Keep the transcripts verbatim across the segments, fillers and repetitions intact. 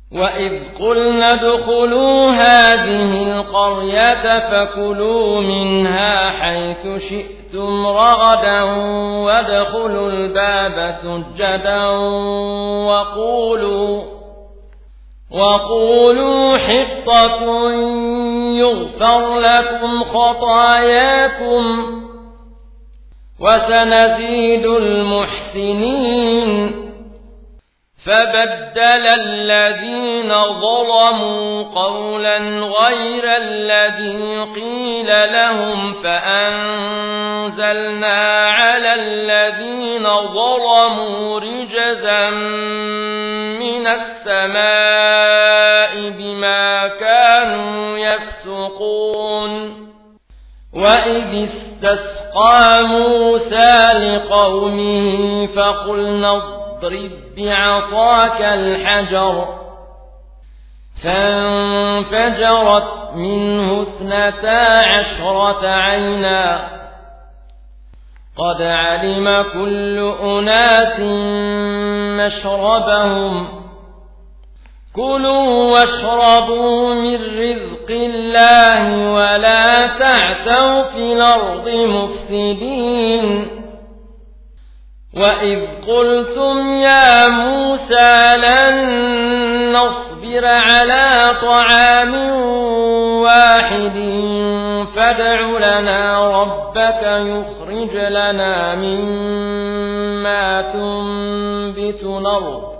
وإذ قلنا ادخلوا هذه القرية فكلوا منها حيث شئتم رغدا وادخلوا الباب سجدا وقولوا وقولوا حطة يغفر لكم خطاياكم وسنزيد المحسنين. فبدل الذين ظلموا قولا غير الذي قيل لهم فأنزلنا على الذين ظلموا رجزا من السماء بما كانوا يفسقون. وإذ استسقى موسى لقومه فقلنا اضرب بعصاك الحجر فانفجرت منه اثنتا عشرة عينا قد علم كل أناس مشربهم كلوا واشربوا من رزق الله ولا تعثوا في الأرض مفسدين. وإذ قلتم يا موسى لن نصبر على طعام واحد فادع لنا ربك يخرج لنا مما تنبت الأرض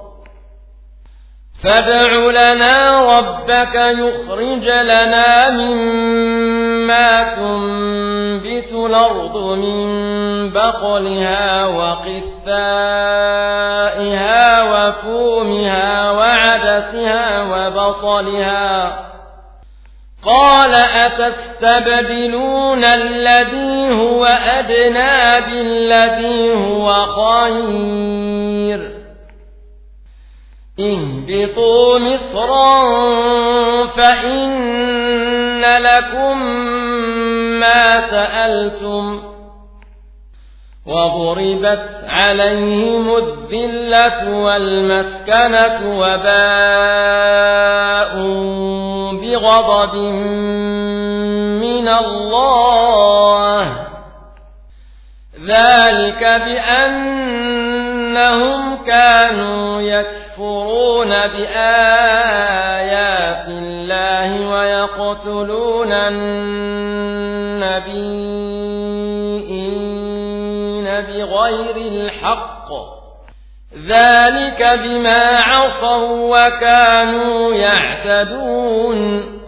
فادع لنا ربك يخرج لنا مما تنبت الأرض من بقلها وقثائها وفومها وعدسها وبصلها قال أتستبدلون الذي هو أدنى بالذي هو خير اهبطوا مصرا فإن لكم ما سألتم وضربت عليهم الذلة والمسكنة وباءوا بغضب من الله ذلك بأنهم كانوا يكفرون بآيات الله ويقتلون النبيين بغير الحق ذلك بما عصوا وكانوا يعتدون.